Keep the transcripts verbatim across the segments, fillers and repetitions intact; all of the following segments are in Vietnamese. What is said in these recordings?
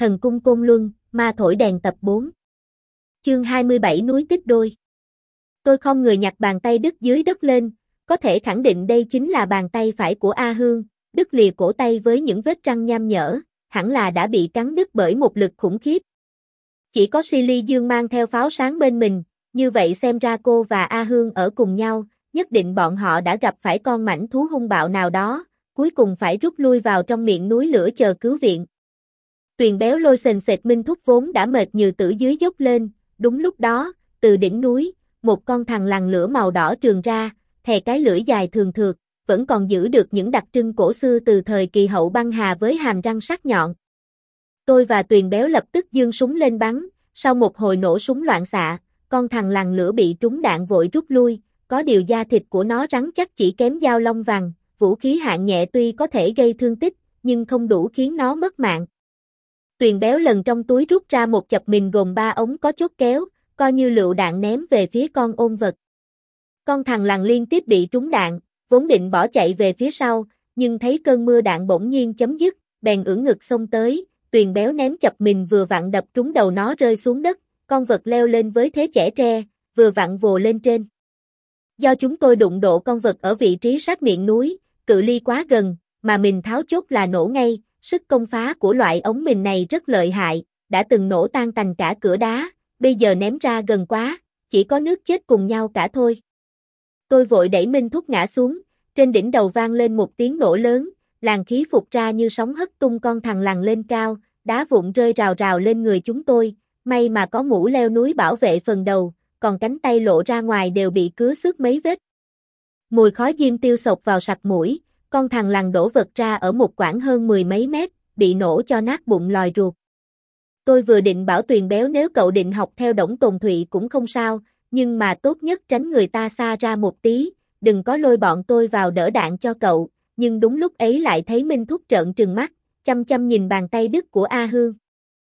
Thần cung Côn Luân, ma thổi đèn tập bốn. Chương hai mươi bảy núi tích đôi. Tôi không người nhặt bàn tay đứt dưới đất lên, có thể khẳng định đây chính là bàn tay phải của A Hương, đứt lìa cổ tay với những vết răng nham nhở, hẳn là đã bị cắn đứt bởi một lực khủng khiếp. Chỉ có Silly Dương mang theo pháo sáng bên mình, như vậy xem ra cô và A Hương ở cùng nhau, nhất định bọn họ đã gặp phải con mãnh thú hung bạo nào đó, cuối cùng phải rút lui vào trong miệng núi lửa chờ cứu viện. Tuyền Béo lôi sền sệt Minh Thúc vốn đã mệt như tử dưới dốc lên, đúng lúc đó, từ đỉnh núi, một con thằn lằn lửa màu đỏ trườn ra, thè cái lưỡi dài thường thượt, vẫn còn giữ được những đặc trưng cổ xưa từ thời kỳ hậu băng hà với hàm răng sắc nhọn. Tôi và Tuyền Béo lập tức giương súng lên bắn, sau một hồi nổ súng loạn xạ, con thằn lằn lửa bị trúng đạn vội rút lui, có điều da thịt của nó rắn chắc chỉ kém dao long vàng, vũ khí hạng nhẹ tuy có thể gây thương tích, nhưng không đủ khiến nó mất mạng. Tuyền Béo lần trong túi rút ra một chập mìn gồm ba ống có chốt kéo, coi như lựu đạn ném về phía con ôn vật. Con thằn lằn liên tiếp bị trúng đạn, vốn định bỏ chạy về phía sau, nhưng thấy cơn mưa đạn bỗng nhiên chấm dứt, bèn ưỡn ngực xông tới, Tuyền Béo ném chập mìn vừa vặn đập trúng đầu nó rơi xuống đất, con vật leo lên với thế chẻ tre, vừa vặn vồ lên trên. Do chúng tôi đụng độ con vật ở vị trí sát miệng núi, cự ly quá gần, mà mìn tháo chốt là nổ ngay, sức công phá của loại ống mìn này rất lợi hại, đã từng nổ tan tành cả cửa đá, bây giờ ném ra gần quá, chỉ có nước chết cùng nhau cả thôi. Tôi vội đẩy Minh Thúc ngã xuống, trên đỉnh đầu vang lên một tiếng nổ lớn, làn khí phụt ra như sóng hất tung con thằn lằn lên cao, đá vụn rơi rào rào lên người chúng tôi, may mà có mũ leo núi bảo vệ phần đầu, còn cánh tay lộ ra ngoài đều bị cứa xước mấy vết. Mùi khói diêm tiêu xộc vào sặc mũi, con thằn lằn đổ vật ra ở một quãng hơn mười mấy mét, bị nổ cho nát bụng lòi ruột. Tôi vừa định bảo Tuyền Béo nếu cậu định học theo Đổng Tồn Thụy cũng không sao, nhưng mà tốt nhất tránh người ta xa ra một tí, đừng có lôi bọn tôi vào đỡ đạn cho cậu, nhưng đúng lúc ấy lại thấy Minh Thúc trợn trừng mắt, chăm chăm nhìn bàn tay đứt của A Hương.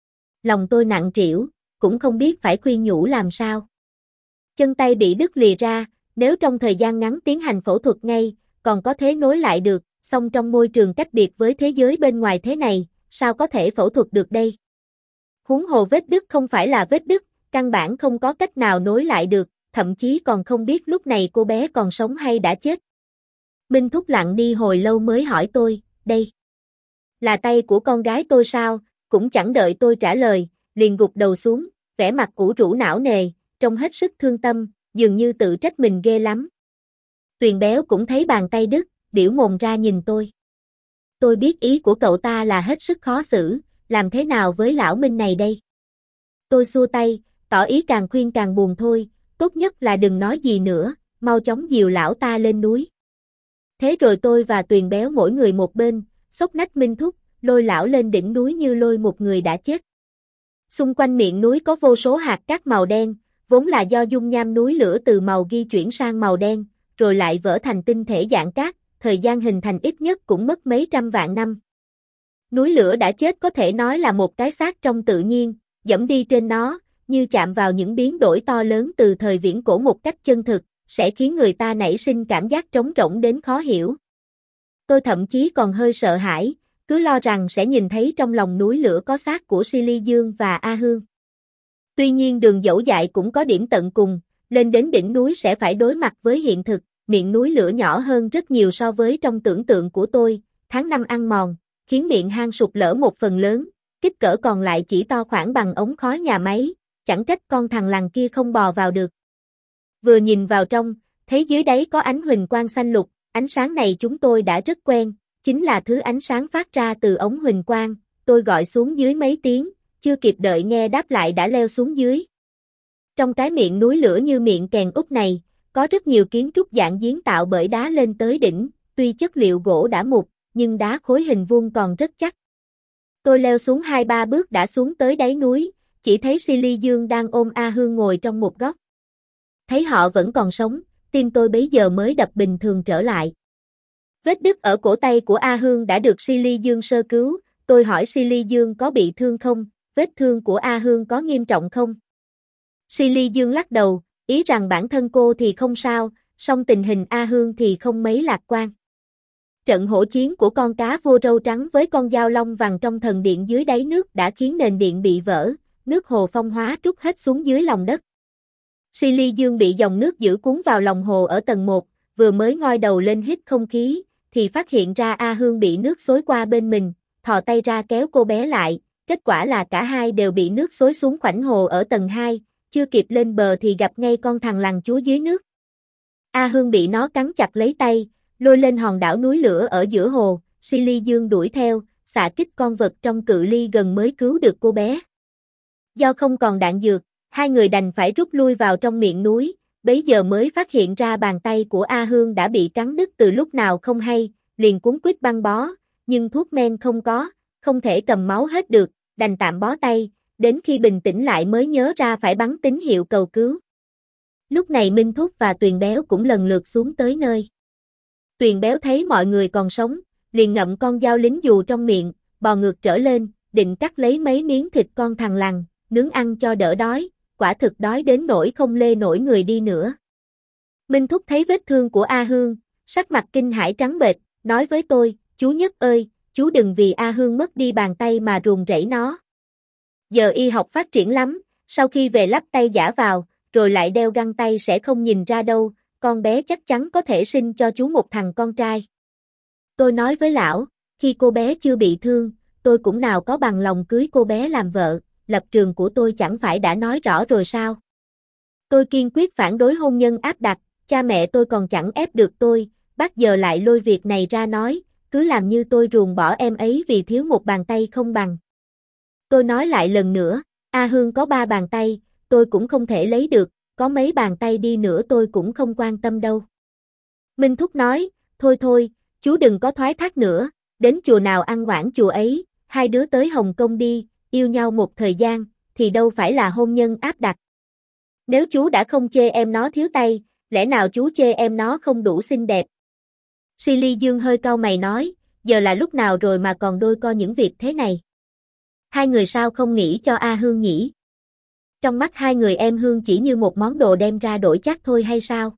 Lòng tôi nặng trĩu, cũng không biết phải khuyên nhủ làm sao. Chân tay bị đứt lìa ra, nếu trong thời gian ngắn tiến hành phẫu thuật ngay, còn có thể nối lại được, song trong môi trường cách biệt với thế giới bên ngoài thế này, sao có thể phẫu thuật được đây? Huống hồ vết đứt không phải là vết đứt, căn bản không có cách nào nối lại được, thậm chí còn không biết lúc này cô bé còn sống hay đã chết. Minh Thúc lặng đi hồi lâu mới hỏi tôi, đây là tay của con gái tôi sao? Cũng chẳng đợi tôi trả lời, liền gục đầu xuống, vẻ mặt ủ rũ não nề, trông hết sức thương tâm, dường như tự trách mình ghê lắm. Tuyền Béo cũng thấy bàn tay đứt, điểu mồm ra nhìn tôi. Tôi biết ý của cậu ta là hết sức khó xử, làm thế nào với lão Minh này đây? Tôi xua tay, tỏ ý càng khuyên càng buồn thôi, tốt nhất là đừng nói gì nữa, mau chóng dìu lão ta lên núi. Thế rồi tôi và Tuyền Béo mỗi người một bên, xốc nách Minh Thúc, lôi lão lên đỉnh núi như lôi một người đã chết. Xung quanh miệng núi có vô số hạt cát màu đen, vốn là do dung nham núi lửa từ màu ghi chuyển sang màu đen, rồi lại vỡ thành tinh thể dạng cát, thời gian hình thành ít nhất cũng mất mấy trăm vạn năm. Núi lửa đã chết có thể nói là một cái xác trong tự nhiên, dẫm đi trên nó, như chạm vào những biến đổi to lớn từ thời viễn cổ một cách chân thực, sẽ khiến người ta nảy sinh cảm giác trống rỗng đến khó hiểu. Tôi thậm chí còn hơi sợ hãi, cứ lo rằng sẽ nhìn thấy trong lòng núi lửa có xác của Silly Dương và A Hương. Tuy nhiên đường dẫu dại cũng có điểm tận cùng, lên đến đỉnh núi sẽ phải đối mặt với hiện thực, miệng núi lửa nhỏ hơn rất nhiều so với trong tưởng tượng của tôi, tháng năm ăn mòn, khiến miệng hang sụt lở một phần lớn, kích cỡ còn lại chỉ to khoảng bằng ống khói nhà máy, chẳng trách con thằn lằn kia không bò vào được. Vừa nhìn vào trong, thấy dưới đáy có ánh huỳnh quang xanh lục, ánh sáng này chúng tôi đã rất quen, chính là thứ ánh sáng phát ra từ ống huỳnh quang, tôi gọi xuống dưới mấy tiếng, chưa kịp đợi nghe đáp lại đã leo xuống dưới. Trong cái miệng núi lửa như miệng kèn úp này, có rất nhiều kiến trúc dạng giếng tạo bởi đá lên tới đỉnh, tuy chất liệu gỗ đã mục, nhưng đá khối hình vuông còn rất chắc. Tôi leo xuống hai ba bước đã xuống tới đáy núi, chỉ thấy Silly Dương đang ôm A Hương ngồi trong một góc. Thấy họ vẫn còn sống, tim tôi bấy giờ mới đập bình thường trở lại. Vết đứt ở cổ tay của A Hương đã được Silly Dương sơ cứu, tôi hỏi Silly Dương có bị thương không, vết thương của A Hương có nghiêm trọng không? Silly Dương lắc đầu, ý rằng bản thân cô thì không sao, song tình hình A Hương thì không mấy lạc quan. Trận hỗn chiến của con cá vô râu trắng với con dao long vàng trong thần điện dưới đáy nước đã khiến nền điện bị vỡ, nước hồ phong hóa trút hết xuống dưới lòng đất. Silly Dương bị dòng nước dữ cuốn vào lòng hồ ở tầng một, vừa mới ngoi đầu lên hít không khí, thì phát hiện ra A Hương bị nước xối qua bên mình, thò tay ra kéo cô bé lại, kết quả là cả hai đều bị nước xối xuống khoảnh hồ ở tầng hai, chưa kịp lên bờ thì gặp ngay con thằn lằn chúa dưới nước. A Hương bị nó cắn chặt lấy tay, lôi lên hòn đảo núi lửa ở giữa hồ, Silly Dương đuổi theo, xạ kích con vật trong cự ly gần mới cứu được cô bé. Do không còn đạn dược, hai người đành phải rút lui vào trong miệng núi, bấy giờ mới phát hiện ra bàn tay của A Hương đã bị cắn đứt từ lúc nào không hay, liền cuống quýt băng bó, nhưng thuốc men không có, không thể cầm máu hết được, đành tạm bó tay, đến khi bình tĩnh lại mới nhớ ra phải bắn tín hiệu cầu cứu. Lúc này Minh Thúc và Tuyền Béo cũng lần lượt xuống tới nơi. Tuyền Béo thấy mọi người còn sống, liền ngậm con dao lính dù trong miệng, bò ngược trở lên, định cắt lấy mấy miếng thịt con thằn lằn, nướng ăn cho đỡ đói, quả thực đói đến nỗi không lê nổi người đi nữa. Minh Thúc thấy vết thương của A Hương, sắc mặt kinh hãi trắng bệch, nói với tôi, chú Nhất ơi, chú đừng vì A Hương mất đi bàn tay mà ruồng rẫy nó. Giờ y học phát triển lắm, sau khi về lắp tay giả vào, rồi lại đeo găng tay sẽ không nhìn ra đâu, con bé chắc chắn có thể sinh cho chú một thằng con trai. Tôi nói với lão, khi cô bé chưa bị thương, tôi cũng nào có bằng lòng cưới cô bé làm vợ, lập trường của tôi chẳng phải đã nói rõ rồi sao? Tôi kiên quyết phản đối hôn nhân áp đặt, cha mẹ tôi còn chẳng ép được tôi, bác giờ lại lôi việc này ra nói, cứ làm như tôi ruồng bỏ em ấy vì thiếu một bàn tay không bằng. Tôi nói lại lần nữa, A Hương có ba bàn tay, tôi cũng không thể lấy được, có mấy bàn tay đi nữa tôi cũng không quan tâm đâu. Minh Thúc nói, thôi thôi, chú đừng có thoái thác nữa, đến chùa nào ăn oản chùa ấy, hai đứa tới Hồng Kông đi, yêu nhau một thời gian, thì đâu phải là hôn nhân áp đặt. Nếu chú đã không chê em nó thiếu tay, lẽ nào chú chê em nó không đủ xinh đẹp? Silly Dương hơi cau mày nói, giờ là lúc nào rồi mà còn đôi co những việc thế này? Hai người sao không nghĩ cho A Hương nhỉ? Trong mắt hai người em Hương chỉ như một món đồ đem ra đổi chác thôi hay sao?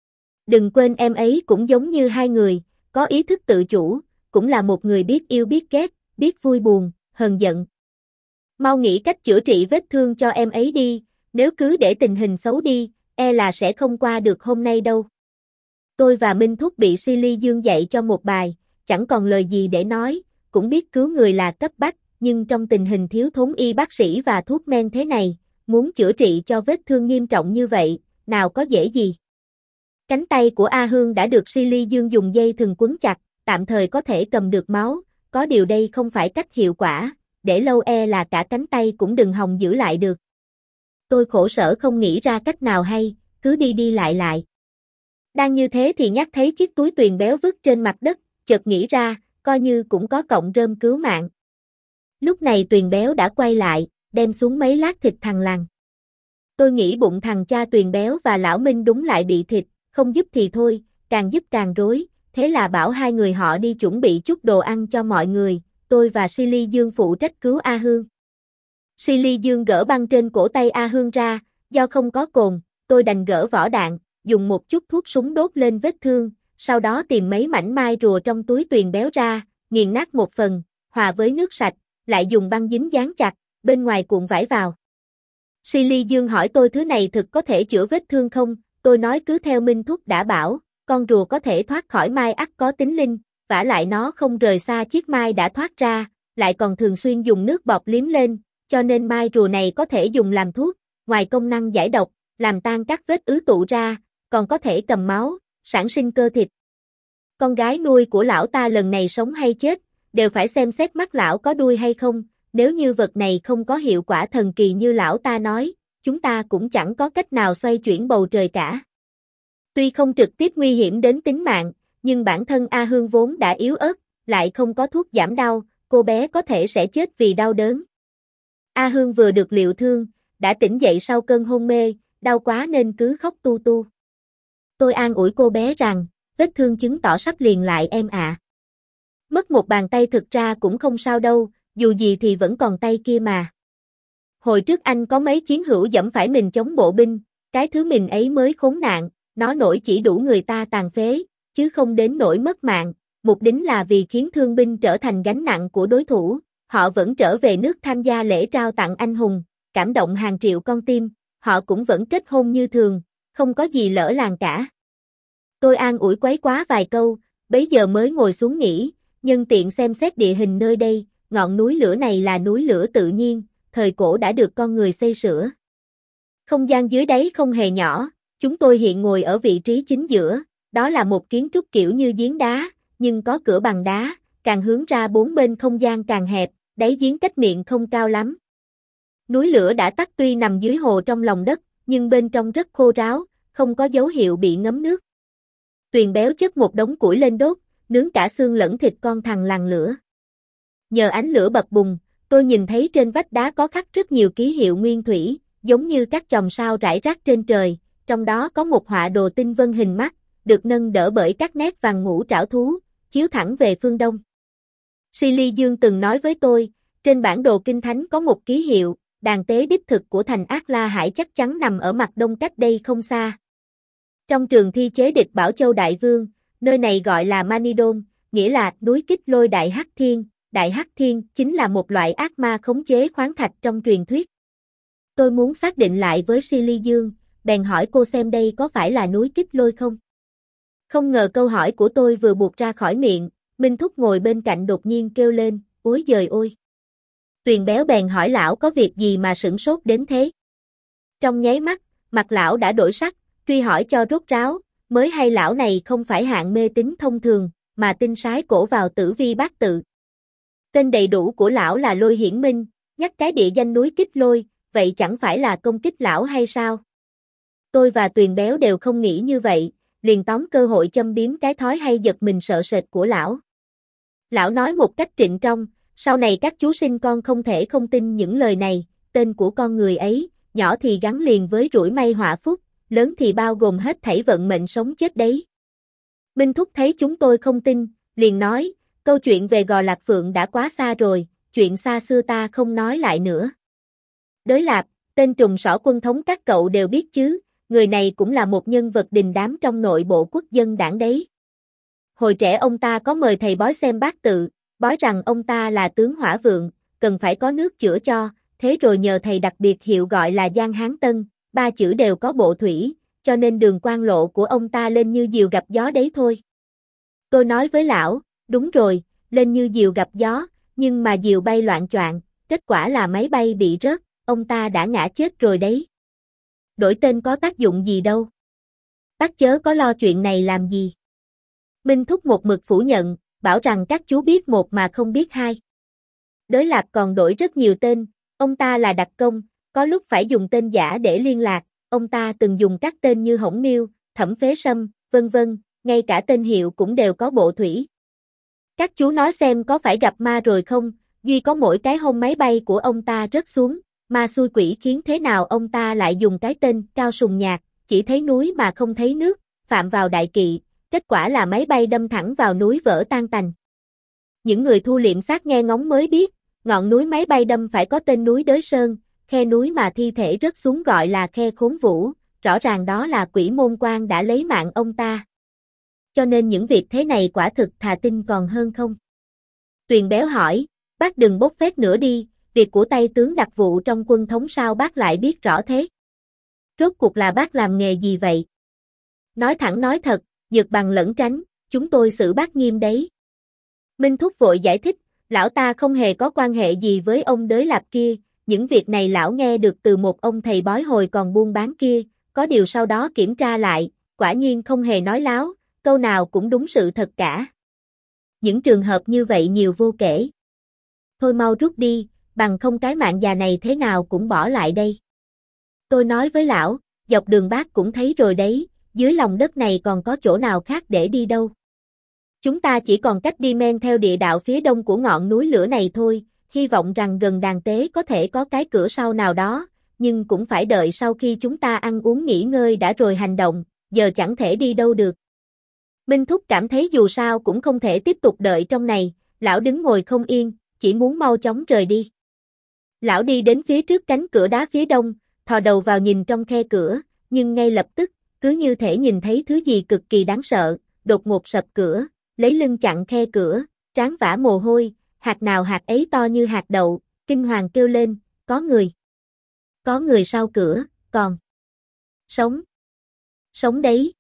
Đừng quên em ấy cũng giống như hai người, có ý thức tự chủ, cũng là một người biết yêu biết ghét, biết vui buồn, hờn giận. Mau nghĩ cách chữa trị vết thương cho em ấy đi, nếu cứ để tình hình xấu đi, e là sẽ không qua được hôm nay đâu. Tôi và Minh Thúc bị Silly Dương dạy cho một bài, chẳng còn lời gì để nói, cũng biết cứu người là cấp bách, nhưng trong tình hình thiếu thốn y bác sĩ và thuốc men thế này, muốn chữa trị cho vết thương nghiêm trọng như vậy, nào có dễ gì. Cánh tay của A Hương đã được Silly Dương dùng dây thừng quấn chặt, tạm thời có thể cầm được máu, có điều đây không phải cách hiệu quả, để lâu e là cả cánh tay cũng đừng hòng giữ lại được. Tôi khổ sở không nghĩ ra cách nào hay, cứ đi đi lại lại. Đang như thế thì nhắc thấy chiếc túi Tuyền Béo vứt trên mặt đất, chợt nghĩ ra, coi như cũng có cọng rơm cứu mạng. Lúc này Tuyền Béo đã quay lại, đem xuống mấy lát thịt thằn lằn. Tôi nghĩ bụng thằng cha Tuyền Béo và lão Minh đúng lại bị thịt, không giúp thì thôi, càng giúp càng rối, thế là bảo hai người họ đi chuẩn bị chút đồ ăn cho mọi người, tôi và Silly Dương phụ trách cứu A Hương. Silly Dương gỡ băng trên cổ tay A Hương ra, do không có cồn, tôi đành gỡ vỏ đạn, dùng một chút thuốc súng đốt lên vết thương, sau đó tìm mấy mảnh mai rùa trong túi Tuyền Béo ra, nghiền nát một phần, hòa với nước sạch, lại dùng băng dính dán chặt, bên ngoài cuộn vải vào. Silly Dương hỏi tôi thứ này thực có thể chữa vết thương không, tôi nói cứ theo Minh Thúc đã bảo, con rùa có thể thoát khỏi mai ắt có tính linh, vả lại nó không rời xa chiếc mai đã thoát ra, lại còn thường xuyên dùng nước bọt liếm lên, cho nên mai rùa này có thể dùng làm thuốc, ngoài công năng giải độc, làm tan các vết ứ tụ ra, còn có thể cầm máu, sản sinh cơ thịt. Con gái nuôi của lão ta lần này sống hay chết, đều phải xem xét mắt lão có đuôi hay không, nếu như vật này không có hiệu quả thần kỳ như lão ta nói, chúng ta cũng chẳng có cách nào xoay chuyển bầu trời cả. Tuy không trực tiếp nguy hiểm đến tính mạng, nhưng bản thân A Hương vốn đã yếu ớt, lại không có thuốc giảm đau, cô bé có thể sẽ chết vì đau đớn. A Hương vừa được liệu thương, đã tỉnh dậy sau cơn hôn mê, đau quá nên cứ khóc tu tu. Tôi an ủi cô bé rằng, vết thương chứng tỏ sắp liền lại em ạ. Mất một bàn tay thực ra cũng không sao đâu, dù gì thì vẫn còn tay kia mà. Hồi trước anh có mấy chiến hữu dẫm phải mình chống bộ binh, cái thứ mình ấy mới khốn nạn, nó nổi chỉ đủ người ta tàn phế, chứ không đến nỗi mất mạng, mục đích là vì khiến thương binh trở thành gánh nặng của đối thủ, họ vẫn trở về nước tham gia lễ trao tặng anh hùng, cảm động hàng triệu con tim, họ cũng vẫn kết hôn như thường, không có gì lỡ làng cả. Tôi an ủi quấy quá vài câu, bấy giờ mới ngồi xuống nghỉ, nhân tiện xem xét địa hình nơi đây, ngọn núi lửa này là núi lửa tự nhiên, thời cổ đã được con người xây sửa. Không gian dưới đáy không hề nhỏ, chúng tôi hiện ngồi ở vị trí chính giữa, đó là một kiến trúc kiểu như giếng đá, nhưng có cửa bằng đá, càng hướng ra bốn bên không gian càng hẹp, đáy giếng cách miệng không cao lắm. Núi lửa đã tắt tuy nằm dưới hồ trong lòng đất, nhưng bên trong rất khô ráo, không có dấu hiệu bị ngấm nước. Tuyền béo chất một đống củi lên đốt, nướng cả xương lẫn thịt con thằn lằn lửa. Nhờ ánh lửa bập bùng, tôi nhìn thấy trên vách đá có khắc rất nhiều ký hiệu nguyên thủy, giống như các chòm sao rải rác trên trời, trong đó có một họa đồ tinh vân hình mắt, được nâng đỡ bởi các nét vàng ngũ trảo thú, chiếu thẳng về phương đông. Silly Dương từng nói với tôi, trên bản đồ kinh thánh có một ký hiệu, đàn tế đích thực của thành Ác La Hải chắc chắn nằm ở mặt đông cách đây không xa. Trong trường thi chế địch Bảo Châu Đại Vương, nơi này gọi là Manidon, nghĩa là núi kích lôi Đại Hắc Thiên. Đại Hắc Thiên chính là một loại ác ma khống chế khoáng thạch trong truyền thuyết. Tôi muốn xác định lại với Silly Dương, bèn hỏi cô xem đây có phải là núi kích lôi không? Không ngờ câu hỏi của tôi vừa buột ra khỏi miệng, Minh Thúc ngồi bên cạnh đột nhiên kêu lên, ối giời ôi. Tuyền béo bèn hỏi lão có việc gì mà sửng sốt đến thế? Trong nháy mắt, mặt lão đã đổi sắc, truy hỏi cho rốt ráo, mới hay lão này không phải hạng mê tín thông thường, mà tin sái cổ vào tử vi bát tự. Tên đầy đủ của lão là Lôi Hiển Minh, nhắc cái địa danh núi Kích Lôi, vậy chẳng phải là công kích lão hay sao? Tôi và Tuyền béo đều không nghĩ như vậy, liền tóm cơ hội châm biếm cái thói hay giật mình sợ sệt của lão. Lão nói một cách trịnh trọng, sau này các chú sinh con không thể không tin những lời này, tên của con người ấy, nhỏ thì gắn liền với rủi may họa phúc, lớn thì bao gồm hết thảy vận mệnh sống chết đấy. Minh Thúc thấy chúng tôi không tin, liền nói, câu chuyện về Gò Lạc Phượng đã quá xa rồi, chuyện xa xưa ta không nói lại nữa. Đới Lạp, tên trùng sỏ quân thống các cậu đều biết chứ, người này cũng là một nhân vật đình đám trong nội bộ quốc dân đảng đấy. Hồi trẻ ông ta có mời thầy bói xem bát tự, bói rằng ông ta là tướng hỏa vượng, cần phải có nước chữa cho, thế rồi nhờ thầy đặc biệt hiệu gọi là Giang Hán Tân, ba chữ đều có bộ thủy, cho nên đường quan lộ của ông ta lên như diều gặp gió đấy thôi. Tôi nói với lão, đúng rồi, lên như diều gặp gió, nhưng mà diều bay loạn choạng, kết quả là máy bay bị rớt, ông ta đã ngã chết rồi đấy. Đổi tên có tác dụng gì đâu. Bác chớ có lo chuyện này làm gì. Minh Thúc một mực phủ nhận, bảo rằng các chú biết một mà không biết hai. Đới Lạp còn đổi rất nhiều tên, ông ta là đặc công, có lúc phải dùng tên giả để liên lạc, ông ta từng dùng các tên như Hổng Miêu, Thẩm Phế Sâm, vân vân, ngay cả tên hiệu cũng đều có bộ thủy. Các chú nói xem có phải gặp ma rồi không, duy có mỗi cái hôm máy bay của ông ta rớt xuống, ma xui quỷ khiến thế nào ông ta lại dùng cái tên Cao Sùng Nhạc, chỉ thấy núi mà không thấy nước, phạm vào đại kỵ, kết quả là máy bay đâm thẳng vào núi vỡ tan tành. Những người thu liệm xác nghe ngóng mới biết, ngọn núi máy bay đâm phải có tên núi Đới Sơn, khe núi mà thi thể rớt xuống gọi là khe Khốn Vũ, rõ ràng đó là quỷ môn quan đã lấy mạng ông ta. Cho nên những việc thế này quả thực thà tin còn hơn không. Tuyền béo hỏi, bác đừng bốc phét nữa đi, việc của tay tướng đặc vụ trong quân thống sao bác lại biết rõ thế? Rốt cuộc là bác làm nghề gì vậy? Nói thẳng nói thật, giật bằng lẫn tránh, chúng tôi xử bác nghiêm đấy. Minh Thúc vội giải thích, lão ta không hề có quan hệ gì với ông Đới Lạp kia, những việc này lão nghe được từ một ông thầy bói hồi còn buôn bán kia, có điều sau đó kiểm tra lại, quả nhiên không hề nói láo, câu nào cũng đúng sự thật cả. Những trường hợp như vậy nhiều vô kể. Thôi mau rút đi, bằng không cái mạng già này thế nào cũng bỏ lại đây. Tôi nói với lão, dọc đường bác cũng thấy rồi đấy, dưới lòng đất này còn có chỗ nào khác để đi đâu. Chúng ta chỉ còn cách đi men theo địa đạo phía đông của ngọn núi lửa này thôi, hy vọng rằng gần đàn tế có thể có cái cửa sau nào đó, nhưng cũng phải đợi sau khi chúng ta ăn uống nghỉ ngơi đã rồi hành động, giờ chẳng thể đi đâu được. Minh Thúc cảm thấy dù sao cũng không thể tiếp tục đợi trong này, lão đứng ngồi không yên, chỉ muốn mau chóng rời đi. Lão đi đến phía trước cánh cửa đá phía đông, thò đầu vào nhìn trong khe cửa, nhưng ngay lập tức, cứ như thể nhìn thấy thứ gì cực kỳ đáng sợ, đột ngột sập cửa, lấy lưng chặn khe cửa, trán vã mồ hôi, hạt nào hạt ấy to như hạt đậu, kinh hoàng kêu lên, có người. Có người sau cửa, còn. Sống. Sống đấy.